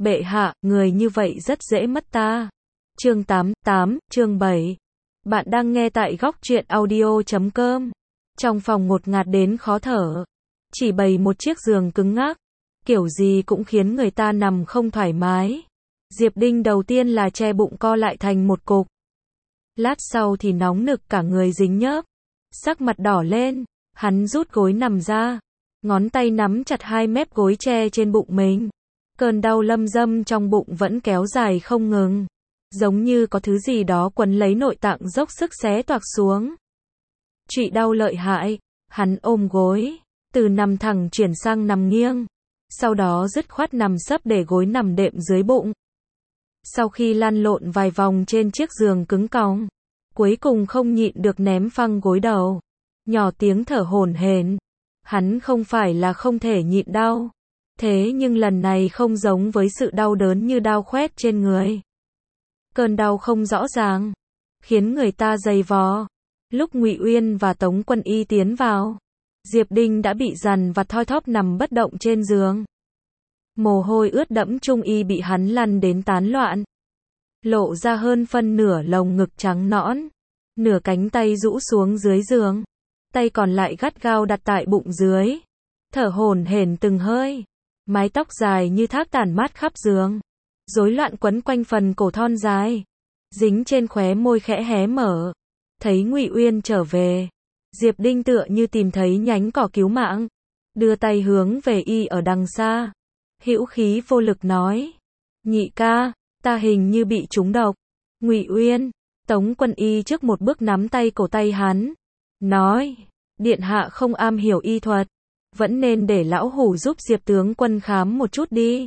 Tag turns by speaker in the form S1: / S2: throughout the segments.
S1: Bệ hạ, người như vậy rất dễ mất ta. Chương chương 7. Bạn đang nghe tại góc truyện audio.com. Trong phòng ngột ngạt đến khó thở. Chỉ bày một chiếc giường cứng ngắc. Kiểu gì cũng khiến người ta nằm không thoải mái. Diệp Đinh đầu tiên là che bụng co lại thành một cục. Lát sau thì nóng nực cả người dính nhớp. Sắc mặt đỏ lên, hắn rút gối nằm ra. Ngón tay nắm chặt hai mép gối che trên bụng mình. Cơn đau lâm dâm trong bụng vẫn kéo dài không ngừng. Giống như có thứ gì đó quấn lấy nội tạng dốc sức xé toạc xuống. Trụy đau lợi hại, hắn ôm gối, từ nằm thẳng chuyển sang nằm nghiêng. Sau đó dứt khoát nằm sấp để gối nằm đệm dưới bụng. Sau khi lăn lộn vài vòng trên chiếc giường cứng cong, cuối cùng không nhịn được ném phăng gối đầu. Nhỏ tiếng thở hổn hển. Hắn không phải là không thể nhịn đau. Thế nhưng lần này không giống với sự đau đớn như đau khoét trên người. Cơn đau không rõ ràng, khiến người ta dày vò. Lúc Ngụy Uyên và Tống Quân Y tiến vào, Diệp Đinh đã bị dằn vặt thoi thóp nằm bất động trên giường. Mồ hôi ướt đẫm trung y bị hắn lăn đến tán loạn. Lộ ra hơn phân nửa lồng ngực trắng nõn. Nửa cánh tay rũ xuống dưới giường. Tay còn lại gắt gao đặt tại bụng dưới. Thở hổn hển từng hơi. Mái tóc dài như thác tản mát khắp giường. Rối loạn quấn quanh phần cổ thon dài. Dính trên khóe môi khẽ hé mở. Thấy Ngụy Uyên trở về. Diệp Đinh tựa như tìm thấy nhánh cỏ cứu mạng. Đưa tay hướng về y ở đằng xa. Hữu khí vô lực nói. Nhị ca, ta hình như bị trúng độc. Ngụy Uyên, Tống Quân Y trước một bước nắm tay cổ tay hắn. Nói, điện hạ không am hiểu y thuật. Vẫn nên để lão hủ giúp Diệp tướng quân khám một chút đi.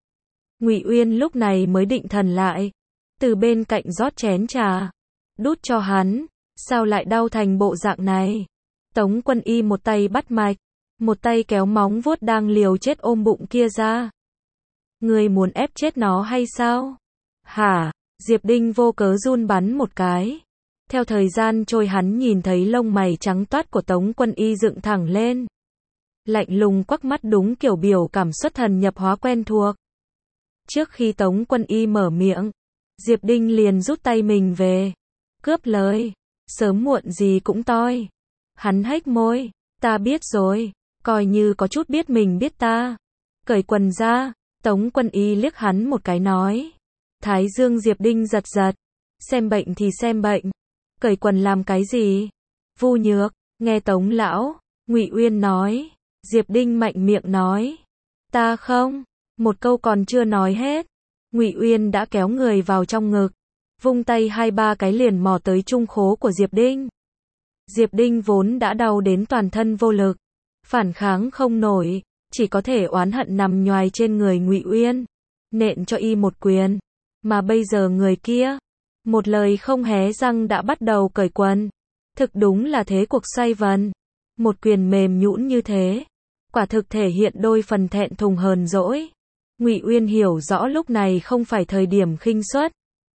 S1: Ngụy Uyên lúc này mới định thần lại. Từ bên cạnh rót chén trà. Đút cho hắn. Sao lại đau thành bộ dạng này? Tống Quân Y một tay bắt mạch. Một tay kéo móng vuốt đang liều chết ôm bụng kia ra. Ngươi muốn ép chết nó hay sao? Hả? Diệp Đinh vô cớ run bắn một cái. Theo thời gian trôi hắn nhìn thấy lông mày trắng toát của Tống Quân Y dựng thẳng lên. Lạnh lùng quắc mắt đúng kiểu biểu cảm xuất thần nhập hóa quen thuộc. Trước khi Tống Quân Y mở miệng, Diệp Đinh liền rút tay mình về. Cướp lời. Sớm muộn gì cũng toi. Hắn hếch môi. Ta biết rồi. Coi như có chút biết mình biết ta. Cởi quần ra. Tống Quân Y liếc hắn một cái nói. Thái dương Diệp Đinh giật giật. Xem bệnh thì xem bệnh. Cởi quần làm cái gì? Vu nhược. Nghe Tống lão, Ngụy Uyên nói. Diệp Đinh mạnh miệng nói. Ta không. Một câu còn chưa nói hết. Ngụy Uyên đã kéo người vào trong ngực. Vung tay hai ba cái liền mò tới trung khố của Diệp Đinh. Diệp Đinh vốn đã đau đến toàn thân vô lực. Phản kháng không nổi. Chỉ có thể oán hận nằm nhoài trên người Ngụy Uyên. Nện cho y một quyền. Mà bây giờ người kia. Một lời không hé răng đã bắt đầu cởi quần. Thực đúng là thế cuộc xoay vần. Một quyền mềm nhũn như thế. Quả thực thể hiện đôi phần thẹn thùng hờn dỗi. Ngụy Uyên hiểu rõ lúc này không phải thời điểm khinh suất.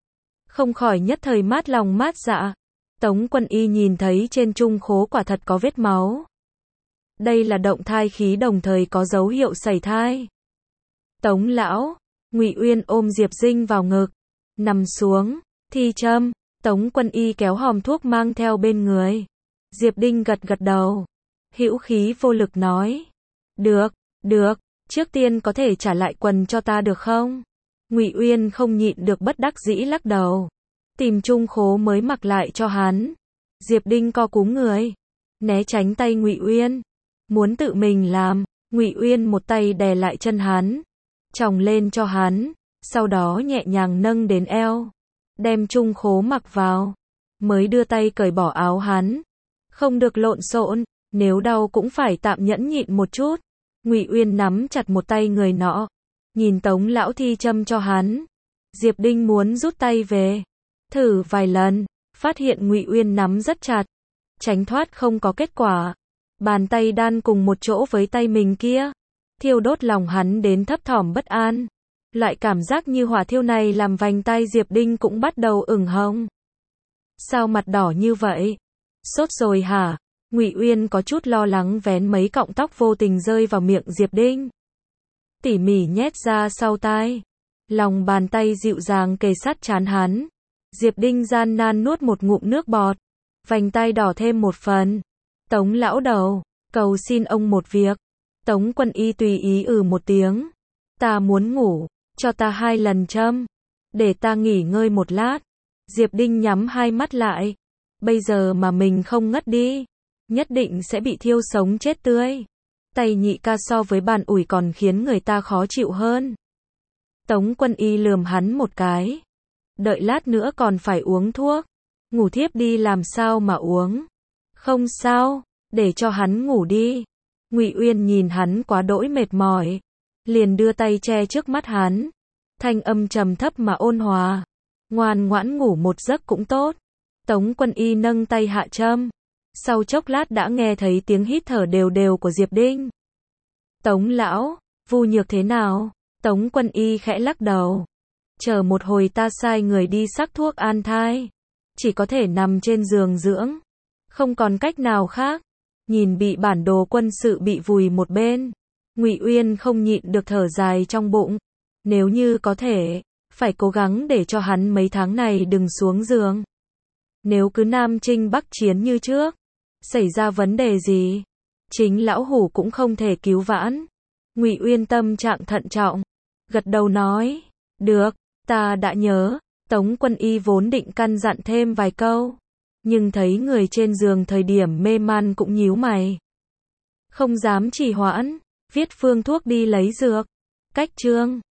S1: Không khỏi nhất thời mát lòng mát dạ. Tống Quân Y nhìn thấy trên trung khố quả thật có vết máu. Đây là động thai khí đồng thời có dấu hiệu sảy thai. Tống lão, Ngụy Uyên ôm Diệp Dinh vào ngực. Nằm xuống, thi châm. Tống Quân Y kéo hòm thuốc mang theo bên người. Diệp Đinh gật gật đầu. Hữu khí vô lực nói. Được, được, trước tiên có thể trả lại quần cho ta được không? Ngụy Uyên không nhịn được bất đắc dĩ lắc đầu. Tìm trung khố mới mặc lại cho hắn. Diệp Đinh co cúm người. Né tránh tay Ngụy Uyên. Muốn tự mình làm. Ngụy Uyên một tay đè lại chân hắn. Chồng lên cho hắn. Sau đó nhẹ nhàng nâng đến eo. Đem trung khố mặc vào. Mới đưa tay cởi bỏ áo hắn. Không được lộn xộn. Nếu đau cũng phải tạm nhẫn nhịn một chút. Ngụy Uyên nắm chặt một tay người nọ. Nhìn Tống lão thi châm cho hắn. Diệp Đinh muốn rút tay về. Thử vài lần. Phát hiện Ngụy Uyên nắm rất chặt. Tránh thoát không có kết quả. Bàn tay đan cùng một chỗ với tay mình kia. Thiêu đốt lòng hắn đến thấp thỏm bất an. Loại cảm giác như hỏa thiêu này làm vành tai Diệp Đinh cũng bắt đầu ửng hồng. Sao mặt đỏ như vậy? Sốt rồi hả? Ngụy Uyên có chút lo lắng vén mấy cọng tóc vô tình rơi vào miệng Diệp Đinh. Tỉ mỉ nhét ra sau tai. Lòng bàn tay dịu dàng kề sát trán hắn. Diệp Đinh gian nan nuốt một ngụm nước bọt. Vành tai đỏ thêm một phần. Tống lão đầu, cầu xin ông một việc. Tống Quân Y tùy ý một tiếng. Ta muốn ngủ, cho ta 2 lần châm. Để ta nghỉ ngơi một lát. Diệp Đinh nhắm hai mắt lại. Bây giờ mà mình không ngất đi, nhất định sẽ bị thiêu sống chết tươi. Tay nhị ca so với bàn ủi còn khiến người ta khó chịu hơn. Tống Quân Y lườm hắn một cái. Đợi lát nữa còn phải uống thuốc. Ngủ thiếp đi làm sao mà uống. Không sao, để cho hắn ngủ đi. Ngụy Uyên nhìn hắn quá đỗi mệt mỏi, liền đưa tay che trước mắt hắn. Thanh âm trầm thấp mà ôn hòa. Ngoan ngoãn ngủ một giấc cũng tốt. Tống Quân Y nâng tay hạ châm. Sau chốc lát đã nghe thấy tiếng hít thở đều đều của Diệp Đinh. Tống lão, Vu Nhược thế nào? Tống Quân Y khẽ lắc đầu. Chờ một hồi ta sai người đi sắc thuốc an thai. Chỉ có thể nằm trên giường dưỡng. Không còn cách nào khác. Nhìn bị bản đồ quân sự bị vùi một bên. Ngụy Uyên không nhịn được thở dài trong bụng. Nếu như có thể, phải cố gắng để cho hắn mấy tháng này đừng xuống giường. Nếu cứ Nam Chinh Bắc Chiến như trước, xảy ra vấn đề gì, chính lão hủ cũng không thể cứu vãn. Ngụy Uyên tâm trạng thận trọng, gật đầu nói, được, ta đã nhớ. Tống Quân Y vốn định căn dặn thêm vài câu, nhưng thấy người trên giường thời điểm mê man cũng nhíu mày. Không dám trì hoãn, viết phương thuốc đi lấy dược. Cách chương